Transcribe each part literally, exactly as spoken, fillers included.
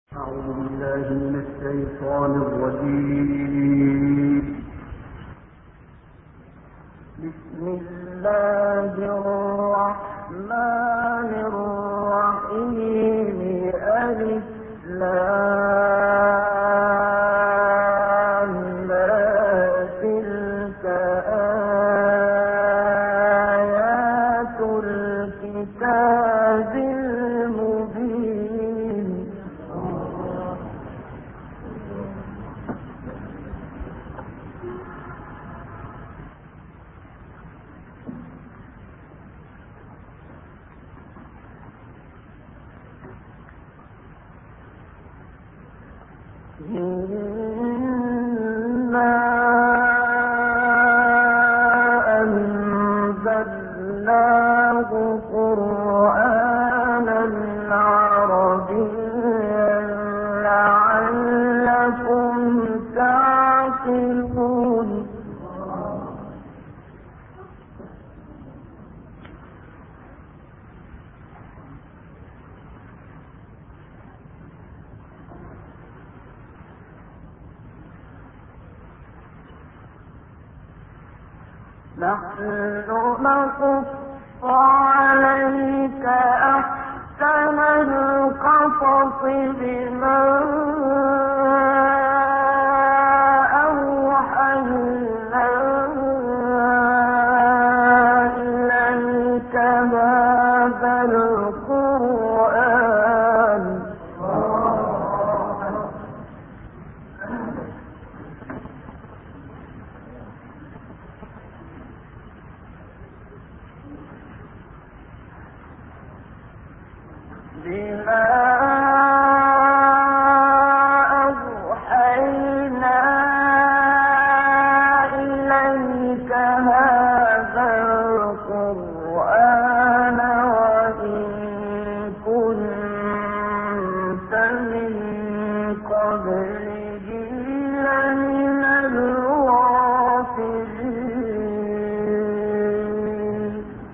أعوذ بالله من الشيطان الرجيم. بسم الله الرحمن الرحيم. ألف لام تلك آيات الكتاب المبين. إنا أنزلناه قرآنا عربيا لعلكم تعقلون. نحن نقص عليك أحسن القصص بما أوحينا إليك هذا القرآن. بما أوحينا إليك هذا القرآن وإن كنت من قبله لمن الغافلين.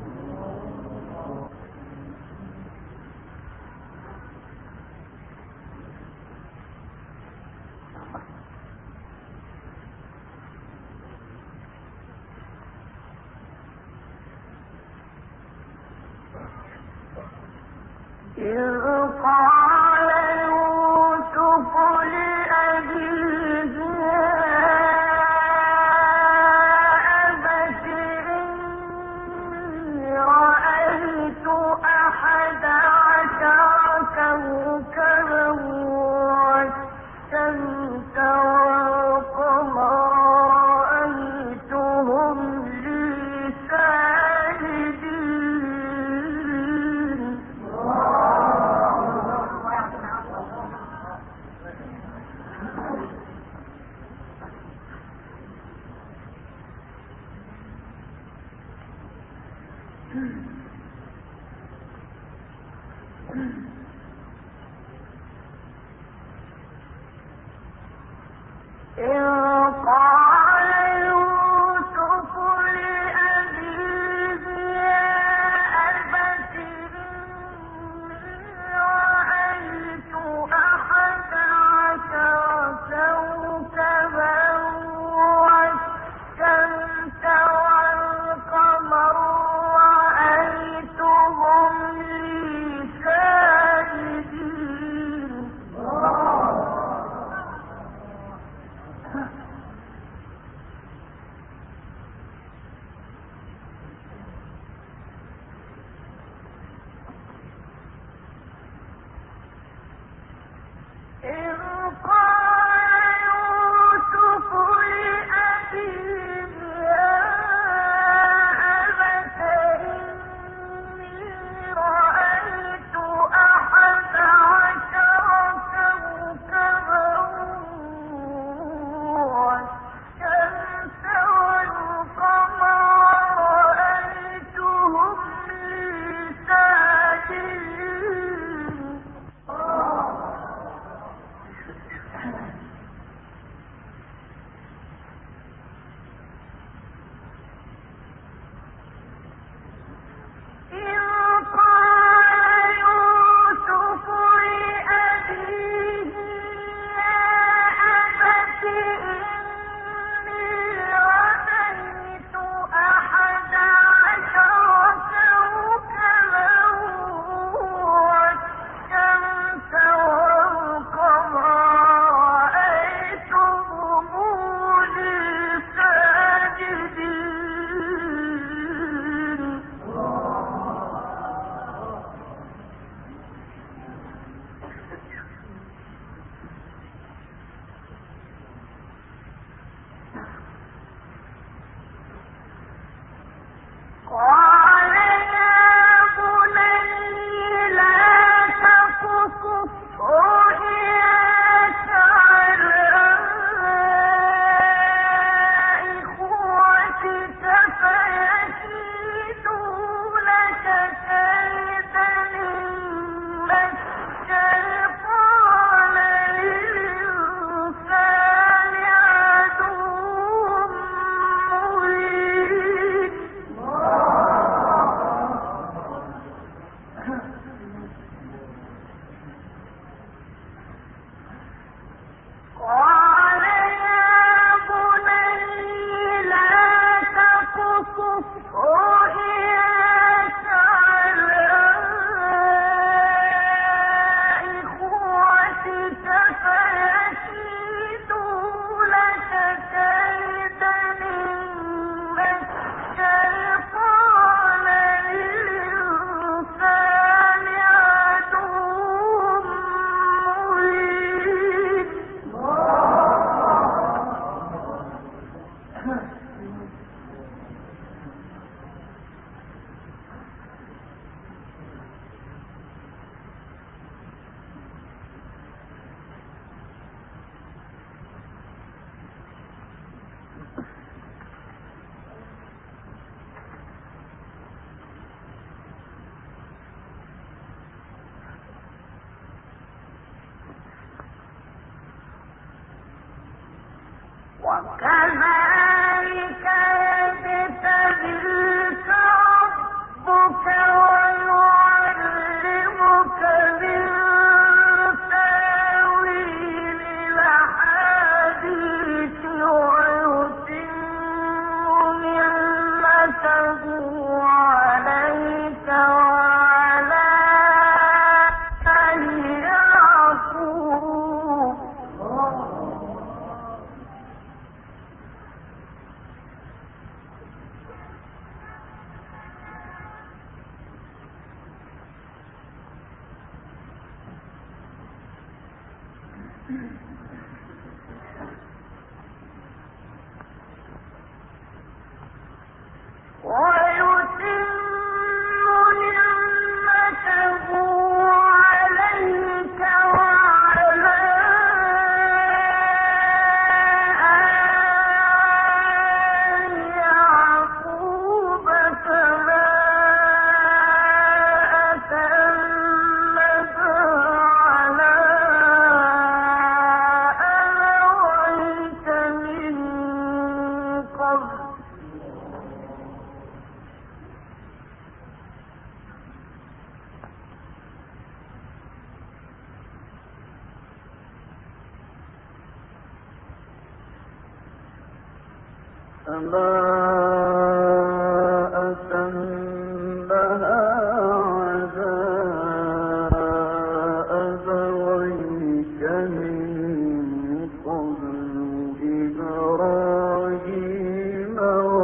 إذ قال يوسف لأبيه يا أبت إني رأيت أحد عشر كوكبا والشمس والقمر رأيتهم لي ساجدين. إذ قال يوسف لأبيه يا أبت إني رأيت أحد عشر كوكبا والشمس والقمر رأيتهم لي ساجدين. وكذلك يجتبيك ربك ويعلمك من تأويل الأحاديث ويتم نعمته عليك وعلى آل يعقوب. ويتم نعمته عليك وعلى آل يعقوب كما أتمها على أبويك من قبل. كما أتمها على أبويك من قبل إبراهيم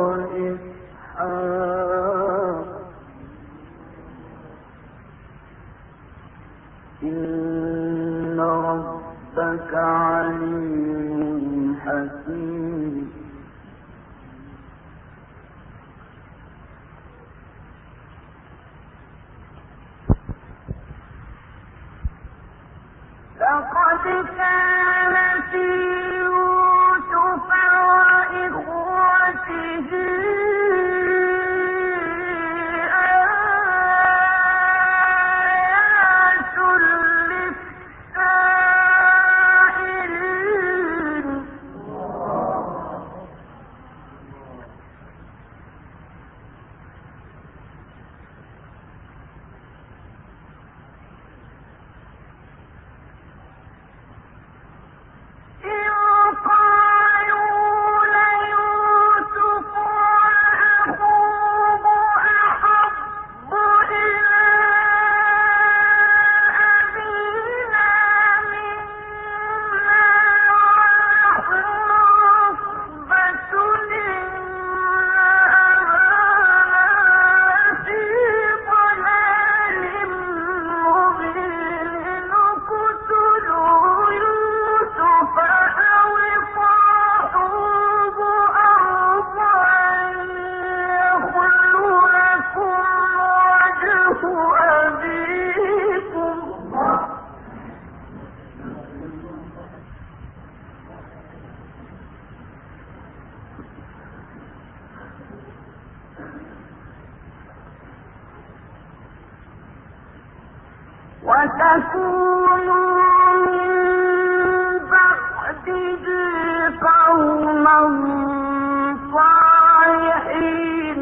وإسحاق إن ربك عليم حكيم. لقد كان في يوسف وإخوته آيات للسائلين. وتكونوا من بعده قوما صالحين.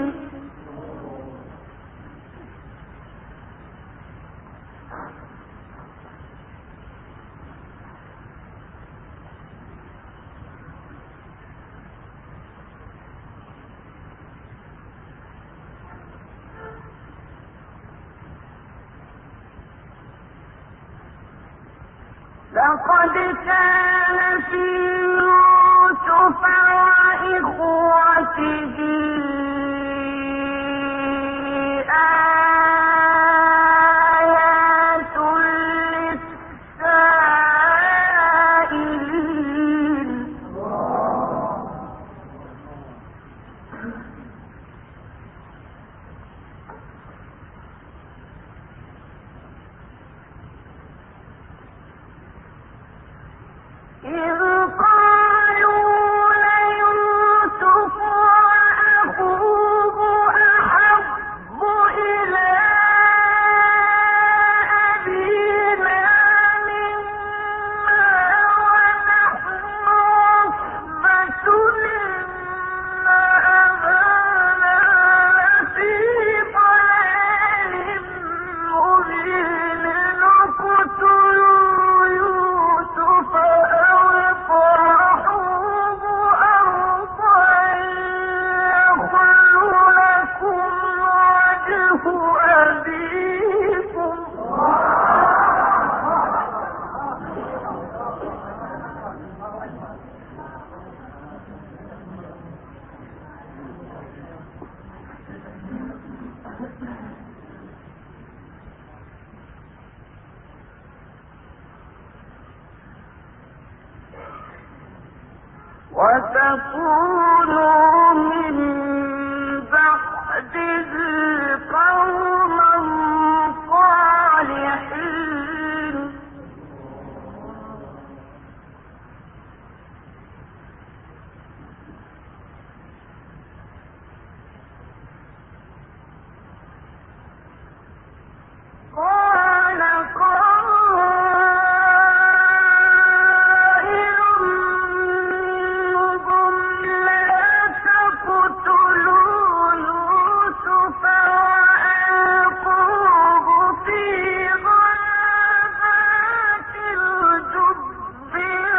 لقد كان في يوسف وإخوته آيات للسائلين. إذ قالوا ليوسف وأخوه وتكونوا من بعده قوما صالحين قال قائل منهم لا تقتلوا يوسف وألقوه في غيابات الجب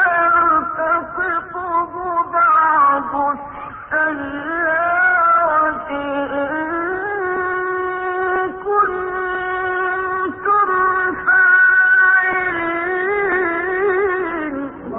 يلتقطه بعض السيارة إن كنتم فاعلين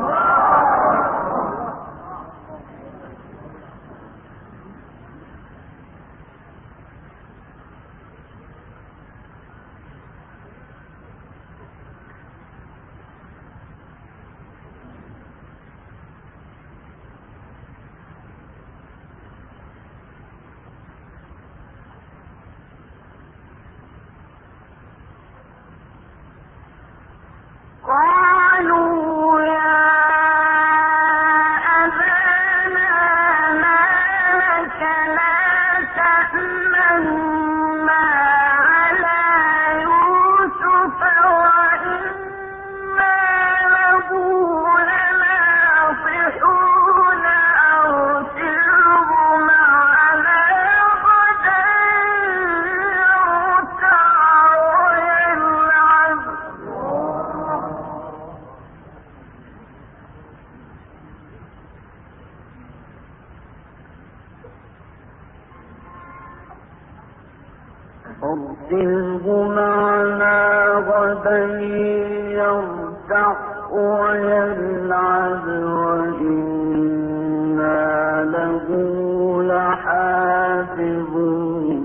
قالوا يا أبانا ما لك لا تأمنا على يوسف وإنا له لناصحون أرسله معنا غدا يرتع ويلعب أرسله معنا غدا يرتع ويلعب وإنا له لحافظون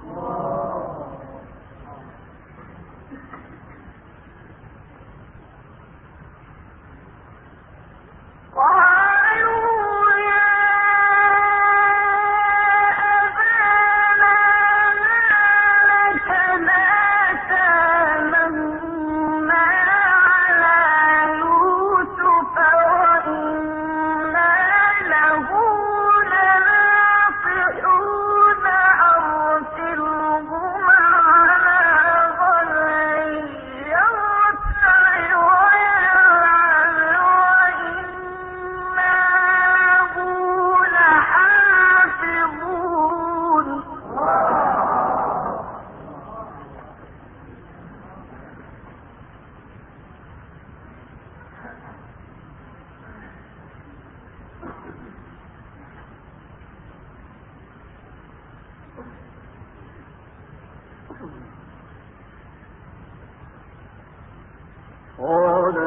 قالوا يا أبانا ما لك لا تأمنا على يوسف وإنا له لناصحون أرسله معنا غدا يرتع ويلعب وإنا له لحافظون قال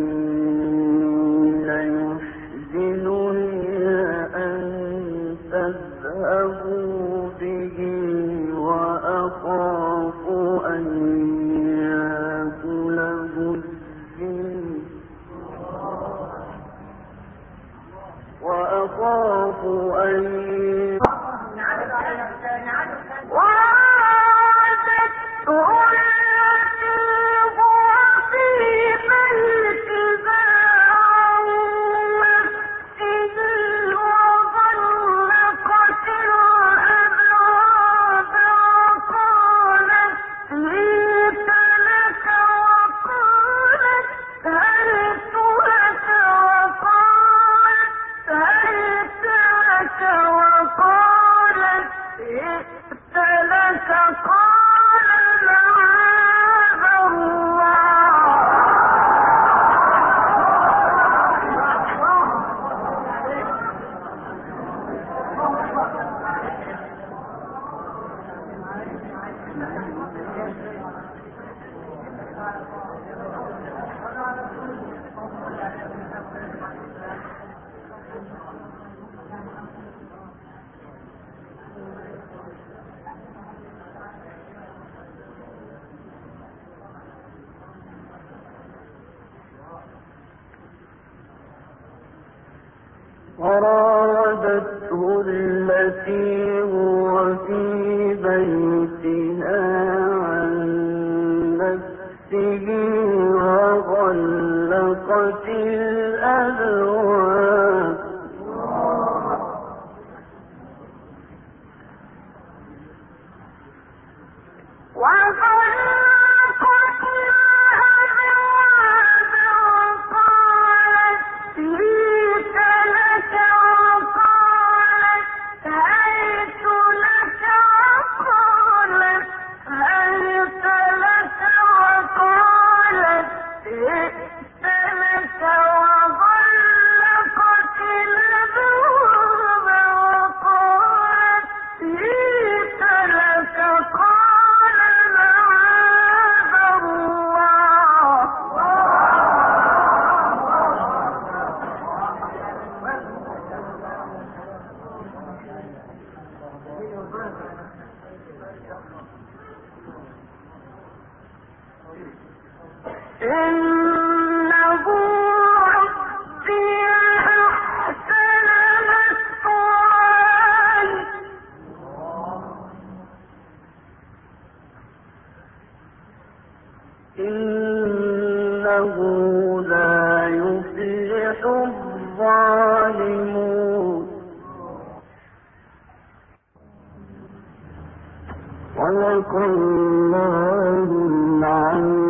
إني ليحزنني أن تذهبوا به وأخاف أن يأكله الذئب وأخاف أن وراودته التي هو في بيتها عن نفسه وغلقت الأبواب وقالت هيت لك وقالت هيت لك وقالت هيت لك وراودته التي هو في بيتها عن نفسه وغلقت الأبواب إنه ربي أحسن مثواي إنه لا يفلح الظالمون صدق الله العظيم.